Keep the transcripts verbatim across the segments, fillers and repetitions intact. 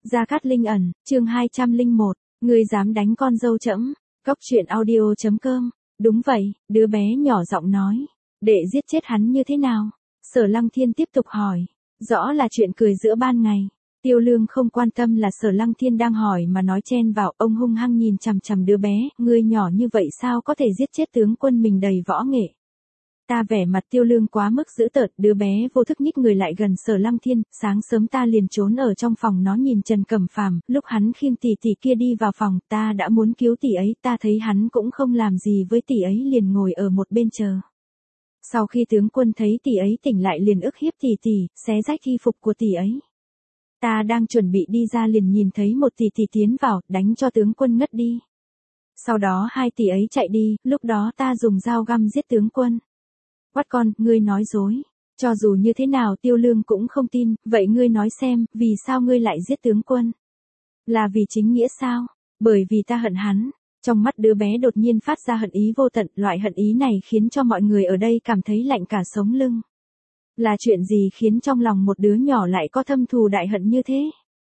Gia Cát Linh ẩn, chương hai trăm lẻ một, ngươi dám đánh con dâu trẫm. Cóc truyện audio chấm com. Đúng vậy, đứa bé nhỏ giọng nói. Đệ giết chết hắn như thế nào? Sở Lăng Thiên tiếp tục hỏi. Rõ là chuyện cười giữa ban ngày. Tiêu Lương không quan tâm là Sở Lăng Thiên đang hỏi mà nói chen vào, ông hung hăng nhìn chằm chằm đứa bé, ngươi nhỏ như vậy sao có thể giết chết tướng quân mình đầy võ nghệ. Ta vẻ mặt Tiêu Lương quá mức dữ tợn, đứa bé vô thức nhích người lại gần Sở Lăng Thiên, sáng sớm ta liền trốn ở trong phòng nó nhìn Trần Cẩm Phàm, lúc hắn khiêng tỷ tỷ kia đi vào phòng, ta đã muốn cứu tỷ ấy, ta thấy hắn cũng không làm gì với tỷ ấy liền ngồi ở một bên chờ. Sau khi tướng quân thấy tỷ ấy tỉnh lại liền ức hiếp tỷ tỷ, xé rách y phục của tỷ ấy. Ta đang chuẩn bị đi ra liền nhìn thấy một tỷ tỷ tiến vào, đánh cho tướng quân ngất đi. Sau đó hai tỷ ấy chạy đi, lúc đó ta dùng dao găm giết tướng quân. Quát con, ngươi nói dối. Cho dù như thế nào Tiêu Lương cũng không tin, vậy ngươi nói xem, vì sao ngươi lại giết tướng quân? Là vì chính nghĩa sao? Bởi vì ta hận hắn. Trong mắt đứa bé đột nhiên phát ra hận ý vô tận, loại hận ý này khiến cho mọi người ở đây cảm thấy lạnh cả sống lưng. Là chuyện gì khiến trong lòng một đứa nhỏ lại có thâm thù đại hận như thế?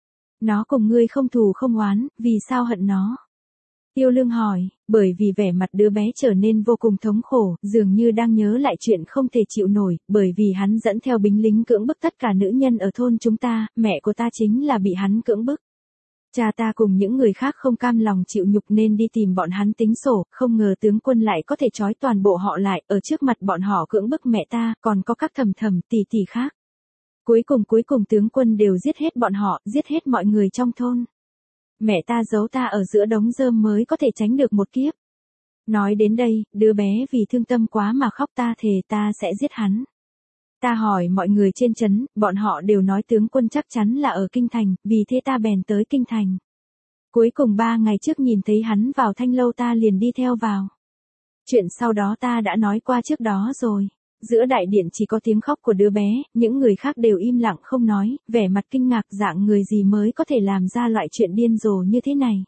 Nó cùng ngươi không thù không oán, vì sao hận nó? Tiêu Lương hỏi, bởi vì vẻ mặt đứa bé trở nên vô cùng thống khổ, dường như đang nhớ lại chuyện không thể chịu nổi, bởi vì hắn dẫn theo binh lính cưỡng bức tất cả nữ nhân ở thôn chúng ta, mẹ của ta chính là bị hắn cưỡng bức. Cha ta cùng những người khác không cam lòng chịu nhục nên đi tìm bọn hắn tính sổ, không ngờ tướng quân lại có thể trói toàn bộ họ lại, ở trước mặt bọn họ cưỡng bức mẹ ta, còn có các thầm thầm tỷ tỷ khác. Cuối cùng cuối cùng tướng quân đều giết hết bọn họ, giết hết mọi người trong thôn. Mẹ ta giấu ta ở giữa đống rơm mới có thể tránh được một kiếp. Nói đến đây, đứa bé vì thương tâm quá mà khóc, ta thề ta sẽ giết hắn. Ta hỏi mọi người trên trấn, bọn họ đều nói tướng quân chắc chắn là ở Kinh Thành, vì thế ta bèn tới Kinh Thành. Cuối cùng ba ngày trước nhìn thấy hắn vào Thanh Lâu ta liền đi theo vào. Chuyện sau đó ta đã nói qua trước đó rồi. Giữa đại điện chỉ có tiếng khóc của đứa bé, những người khác đều im lặng không nói, vẻ mặt kinh ngạc dạng người gì mới có thể làm ra loại chuyện điên rồ như thế này.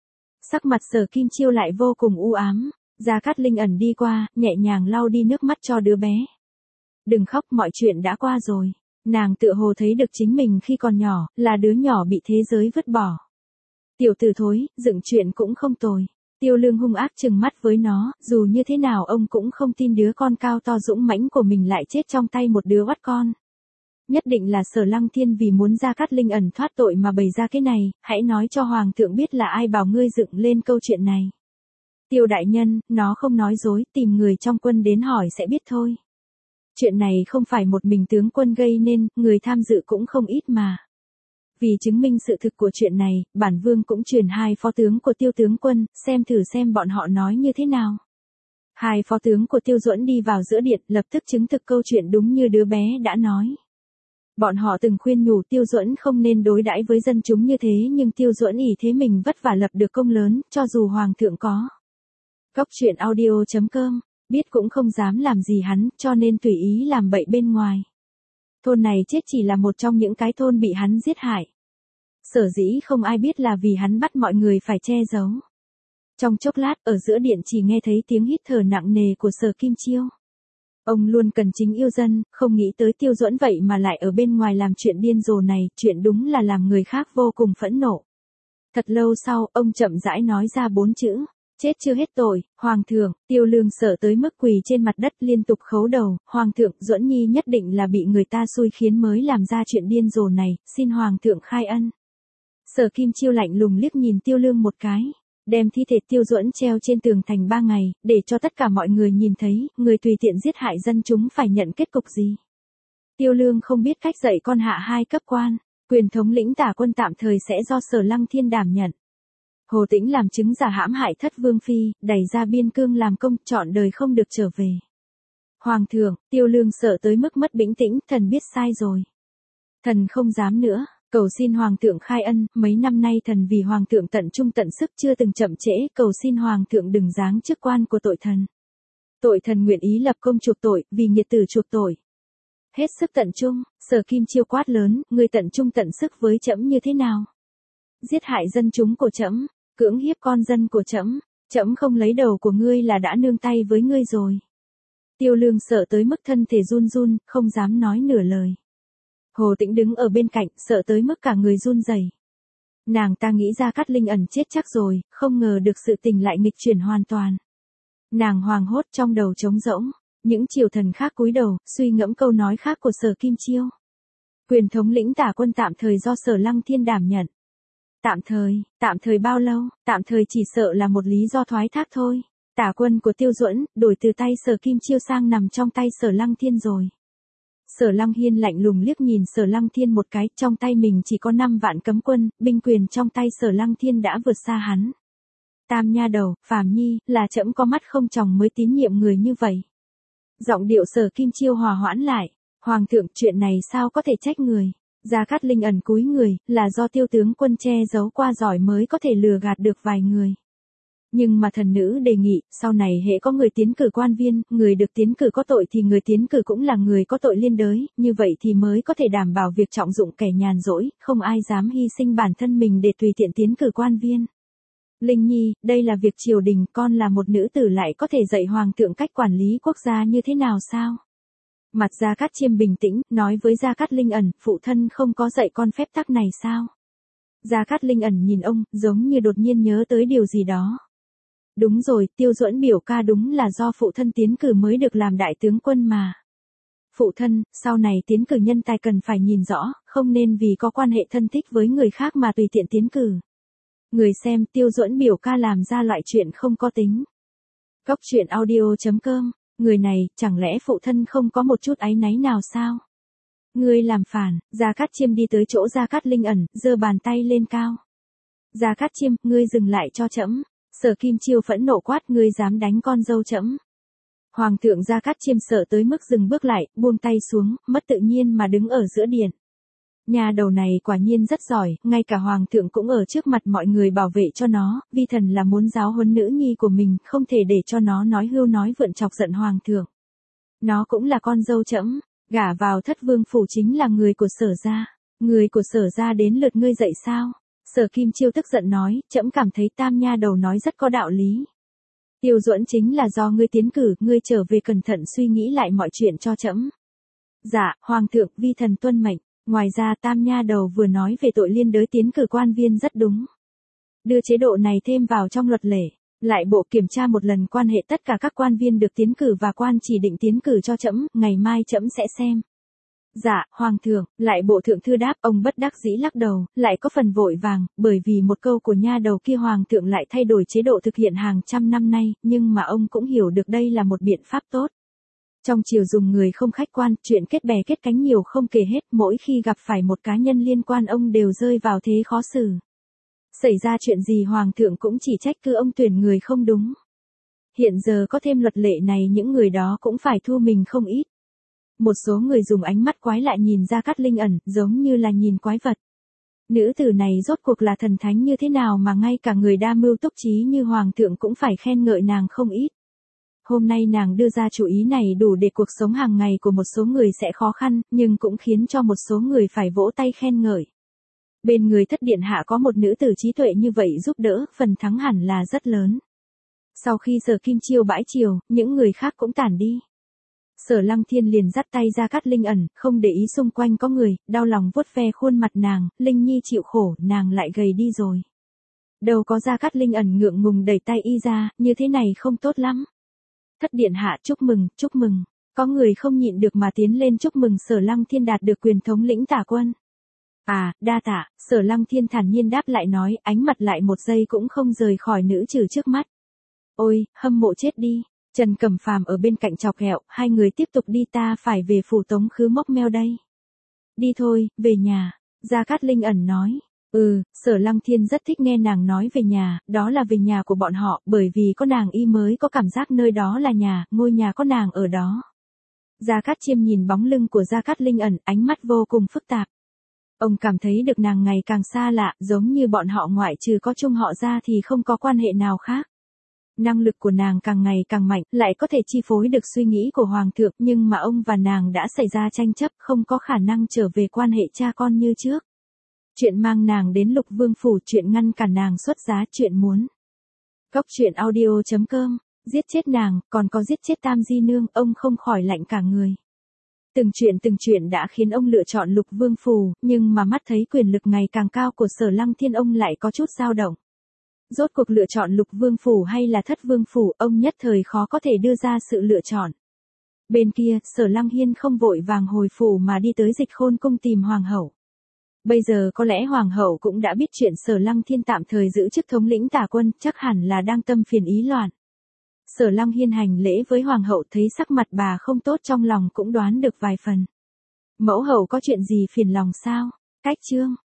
Sắc mặt Sở Kim Chiêu lại vô cùng u ám, Gia Cát Linh ẩn đi qua, nhẹ nhàng lau đi nước mắt cho đứa bé. Đừng khóc, mọi chuyện đã qua rồi. Nàng tựa hồ thấy được chính mình khi còn nhỏ, là đứa nhỏ bị thế giới vứt bỏ. Tiểu tử thối, dựng chuyện cũng không tồi. Tiêu Lương hung ác trừng mắt với nó, dù như thế nào ông cũng không tin đứa con cao to dũng mãnh của mình lại chết trong tay một đứa oắt con. Nhất định là Sở Lăng Thiên vì muốn Gia Cát Linh ẩn thoát tội mà bày ra cái này, hãy nói cho Hoàng thượng biết là ai bảo ngươi dựng lên câu chuyện này. Tiêu đại nhân, nó không nói dối, tìm người trong quân đến hỏi sẽ biết thôi. Chuyện này không phải một mình tướng quân gây nên, người tham dự cũng không ít mà. Vì chứng minh sự thực của chuyện này, bản vương cũng truyền hai phó tướng của Tiêu tướng quân, xem thử xem bọn họ nói như thế nào. Hai phó tướng của Tiêu Duẫn đi vào giữa điện, lập tức chứng thực câu chuyện đúng như đứa bé đã nói. Bọn họ từng khuyên nhủ Tiêu Duẫn không nên đối đãi với dân chúng như thế, nhưng Tiêu Duẫn ỷ thế mình vất vả lập được công lớn, cho dù hoàng thượng có. Cóc truyện audio chấm com, biết cũng không dám làm gì hắn, cho nên tùy ý làm bậy bên ngoài. Thôn này chết chỉ là một trong những cái thôn bị hắn giết hại. Sở dĩ không ai biết là vì hắn bắt mọi người phải che giấu. Trong chốc lát, ở giữa điện chỉ nghe thấy tiếng hít thở nặng nề của Sở Kim Chiêu. Ông luôn cần chính yêu dân, không nghĩ tới Tiêu Duẫn vậy mà lại ở bên ngoài làm chuyện điên rồ này, chuyện đúng là làm người khác vô cùng phẫn nộ. Thật lâu sau, ông chậm rãi nói ra bốn chữ. Chết chưa hết tội, Hoàng thượng. Tiêu Lương sợ tới mức quỳ trên mặt đất liên tục khấu đầu, Hoàng thượng, Duẫn Nhi nhất định là bị người ta xui khiến mới làm ra chuyện điên rồ này, xin Hoàng thượng khai ân. Sở Kim Chiêu lạnh lùng liếc nhìn Tiêu Lương một cái, đem thi thể Tiêu Duẫn treo trên tường thành ba ngày, để cho tất cả mọi người nhìn thấy, người tùy tiện giết hại dân chúng phải nhận kết cục gì. Tiêu Lương không biết cách dạy con hạ hai cấp quan, quyền thống lĩnh tả quân tạm thời sẽ do Sở Lăng Thiên đảm nhận. Hồ Tĩnh làm chứng giả hãm hại thất vương phi, đẩy ra biên cương làm công, trọn đời không được trở về. Hoàng thượng, Tiêu Lương sợ tới mức mất bình tĩnh, thần biết sai rồi. Thần không dám nữa, cầu xin Hoàng thượng khai ân, mấy năm nay thần vì Hoàng thượng tận trung tận sức chưa từng chậm trễ, cầu xin Hoàng thượng đừng giáng chức quan của tội thần. Tội thần nguyện ý lập công chuộc tội, vì nghiệt tử chuộc tội. Hết sức tận trung, Sở Kim Chiêu quát lớn, ngươi tận trung tận sức với trẫm như thế nào? Giết hại dân chúng của trẫm, cưỡng hiếp con dân của trẫm, trẫm không lấy đầu của ngươi là đã nương tay với ngươi rồi. Tiêu Lương sợ tới mức thân thể run run, không dám nói nửa lời. Hồ Tĩnh đứng ở bên cạnh, sợ tới mức cả người run rẩy. Nàng ta nghĩ Gia Cát Linh ẩn chết chắc rồi, không ngờ được sự tình lại nghịch chuyển hoàn toàn. Nàng hoảng hốt trong đầu trống rỗng, những triều thần khác cúi đầu, suy ngẫm câu nói khác của Sở Kim Chiêu. Quyền thống lĩnh Tả quân tạm thời do Sở Lăng Thiên đảm nhận. Tạm thời, tạm thời bao lâu, tạm thời chỉ sợ là một lý do thoái thác thôi. Tả quân của Tiêu Duẫn, đổi từ tay Sở Kim Chiêu sang nằm trong tay Sở Lăng Thiên rồi. Sở Lăng Hiên lạnh lùng liếc nhìn Sở Lăng Thiên một cái, trong tay mình chỉ có năm vạn cấm quân, binh quyền trong tay Sở Lăng Thiên đã vượt xa hắn. Tam nha đầu, Phàm Nhi, là trẫm có mắt không tròng mới tín nhiệm người như vậy. Giọng điệu Sở Kim Chiêu hòa hoãn lại, Hoàng thượng, chuyện này sao có thể trách người. Gia Cát Linh ẩn cúi người, là do Tiêu tướng quân che giấu qua giỏi mới có thể lừa gạt được vài người. Nhưng mà thần nữ đề nghị, sau này hễ có người tiến cử quan viên, người được tiến cử có tội thì người tiến cử cũng là người có tội liên đới, như vậy thì mới có thể đảm bảo việc trọng dụng kẻ nhàn rỗi, không ai dám hy sinh bản thân mình để tùy tiện tiến cử quan viên. Linh Nhi, đây là việc triều đình, con là một nữ tử lại có thể dạy hoàng thượng cách quản lý quốc gia như thế nào sao? Mặt Gia Cát Chiêm bình tĩnh, nói với Gia Cát Linh ẩn, phụ thân không có dạy con phép tắc này sao? Gia Cát Linh ẩn nhìn ông, giống như đột nhiên nhớ tới điều gì đó. Đúng rồi, Tiêu Duẫn biểu ca đúng là do phụ thân tiến cử mới được làm đại tướng quân mà. Phụ thân, sau này tiến cử nhân tài cần phải nhìn rõ, không nên vì có quan hệ thân thích với người khác mà tùy tiện tiến cử. Người xem, Tiêu Duẫn biểu ca làm ra loại chuyện không có tính. Cốc truyện audio chấm com, người này, chẳng lẽ phụ thân không có một chút áy náy nào sao? Ngươi làm phản, Gia Cát Chiêm đi tới chỗ Gia Cát Linh ẩn, giơ bàn tay lên cao. Gia Cát Chiêm, ngươi dừng lại cho trẫm. Sở Kim Chiêu phẫn nộ quát, ngươi dám đánh con dâu trẫm. Hoàng thượng Gia Cát Chiêm sợ tới mức dừng bước lại, buông tay xuống, mất tự nhiên mà đứng ở giữa điện. Nhà đầu này quả nhiên rất giỏi, ngay cả hoàng thượng cũng ở trước mặt mọi người bảo vệ cho nó, vi thần là muốn giáo huấn nữ nhi của mình, không thể để cho nó nói hưu nói vượn chọc giận hoàng thượng. Nó cũng là con dâu trẫm, gả vào Thất Vương phủ chính là người của Sở gia, người của Sở gia đến lượt ngươi dạy sao? Sở Kim Chiêu tức giận nói, trẫm cảm thấy tam nha đầu nói rất có đạo lý. Tiêu Duẫn chính là do ngươi tiến cử, ngươi trở về cẩn thận suy nghĩ lại mọi chuyện cho trẫm. Dạ, hoàng thượng, vi thần tuân mệnh. Ngoài ra tam nha đầu vừa nói về tội liên đới tiến cử quan viên rất đúng. Đưa chế độ này thêm vào trong luật lệ, lại bộ kiểm tra một lần quan hệ tất cả các quan viên được tiến cử và quan chỉ định tiến cử cho trẫm, ngày mai trẫm sẽ xem. Dạ, hoàng thượng, lại bộ thượng thư đáp, ông bất đắc dĩ lắc đầu, lại có phần vội vàng, bởi vì một câu của nha đầu kia hoàng thượng lại thay đổi chế độ thực hiện hàng trăm năm nay, nhưng mà ông cũng hiểu được đây là một biện pháp tốt. Trong triều dùng người không khách quan, chuyện kết bè kết cánh nhiều không kể hết, mỗi khi gặp phải một cá nhân liên quan ông đều rơi vào thế khó xử. Xảy ra chuyện gì hoàng thượng cũng chỉ trách cứ ông tuyển người không đúng. Hiện giờ có thêm luật lệ này những người đó cũng phải thu mình không ít. Một số người dùng ánh mắt quái lạ nhìn Gia Cát Linh ẩn, giống như là nhìn quái vật. Nữ tử này rốt cuộc là thần thánh như thế nào mà ngay cả người đa mưu túc trí như hoàng thượng cũng phải khen ngợi nàng không ít. Hôm nay nàng đưa ra chủ ý này đủ để cuộc sống hàng ngày của một số người sẽ khó khăn, nhưng cũng khiến cho một số người phải vỗ tay khen ngợi. Bên người thất điện hạ có một nữ tử trí tuệ như vậy giúp đỡ, phần thắng hẳn là rất lớn. Sau khi Sở Kim Chiêu bãi triều, những người khác cũng tản đi. Sở Lăng Thiên liền dắt tay Gia Cát Linh ẩn, không để ý xung quanh có người, đau lòng vuốt ve khuôn mặt nàng, Linh Nhi chịu khổ, nàng lại gầy đi rồi. Đâu có Gia Cát Linh ẩn ngượng ngùng đẩy tay y ra, như thế này không tốt lắm. Thất điện hạ chúc mừng, chúc mừng. Có người không nhịn được mà tiến lên chúc mừng Sở Lăng Thiên đạt được quyền thống lĩnh Tả quân. À, đa tạ, Sở Lăng Thiên thản nhiên đáp lại nói, ánh mặt lại một giây cũng không rời khỏi nữ trừ trước mắt. Ôi, hâm mộ chết đi. Trần Cẩm Phàm ở bên cạnh chọc ghẹo, hai người tiếp tục đi, ta phải về phủ Tống Khứ móc meo đây. Đi thôi, về nhà. Gia Cát Linh ẩn nói. Ừ, Sở Lăng Thiên rất thích nghe nàng nói về nhà, đó là về nhà của bọn họ, bởi vì có nàng y mới có cảm giác nơi đó là nhà, ngôi nhà có nàng ở đó. Gia Cát Chiêm nhìn bóng lưng của Gia Cát Linh ẩn, ánh mắt vô cùng phức tạp. Ông cảm thấy được nàng ngày càng xa lạ, giống như bọn họ ngoại trừ có chung họ ra thì không có quan hệ nào khác. Năng lực của nàng càng ngày càng mạnh, lại có thể chi phối được suy nghĩ của hoàng thượng, nhưng mà ông và nàng đã xảy ra tranh chấp, không có khả năng trở về quan hệ cha con như trước. Chuyện mang nàng đến Lục Vương phủ, chuyện ngăn cản nàng xuất giá, chuyện muốn. Cốc truyện audio chấm com, giết chết nàng, còn có giết chết Tam Di Nương, ông không khỏi lạnh cả người. Từng chuyện từng chuyện đã khiến ông lựa chọn Lục Vương Phủ, nhưng mà mắt thấy quyền lực ngày càng cao của Sở Lăng Thiên ông lại có chút dao động. Rốt cuộc lựa chọn Lục Vương Phủ hay là Thất Vương Phủ, ông nhất thời khó có thể đưa ra sự lựa chọn. Bên kia, Sở Lăng Hiên không vội vàng hồi phủ mà đi tới Dịch Khôn cung tìm Hoàng hậu. Bây giờ có lẽ Hoàng hậu cũng đã biết chuyện Sở Lăng Thiên tạm thời giữ chức thống lĩnh tả quân, chắc hẳn là đang tâm phiền ý loạn. Sở Lăng Hiên hành lễ với Hoàng hậu, thấy sắc mặt bà không tốt, trong lòng cũng đoán được vài phần. Mẫu hậu có chuyện gì phiền lòng sao? Cách chương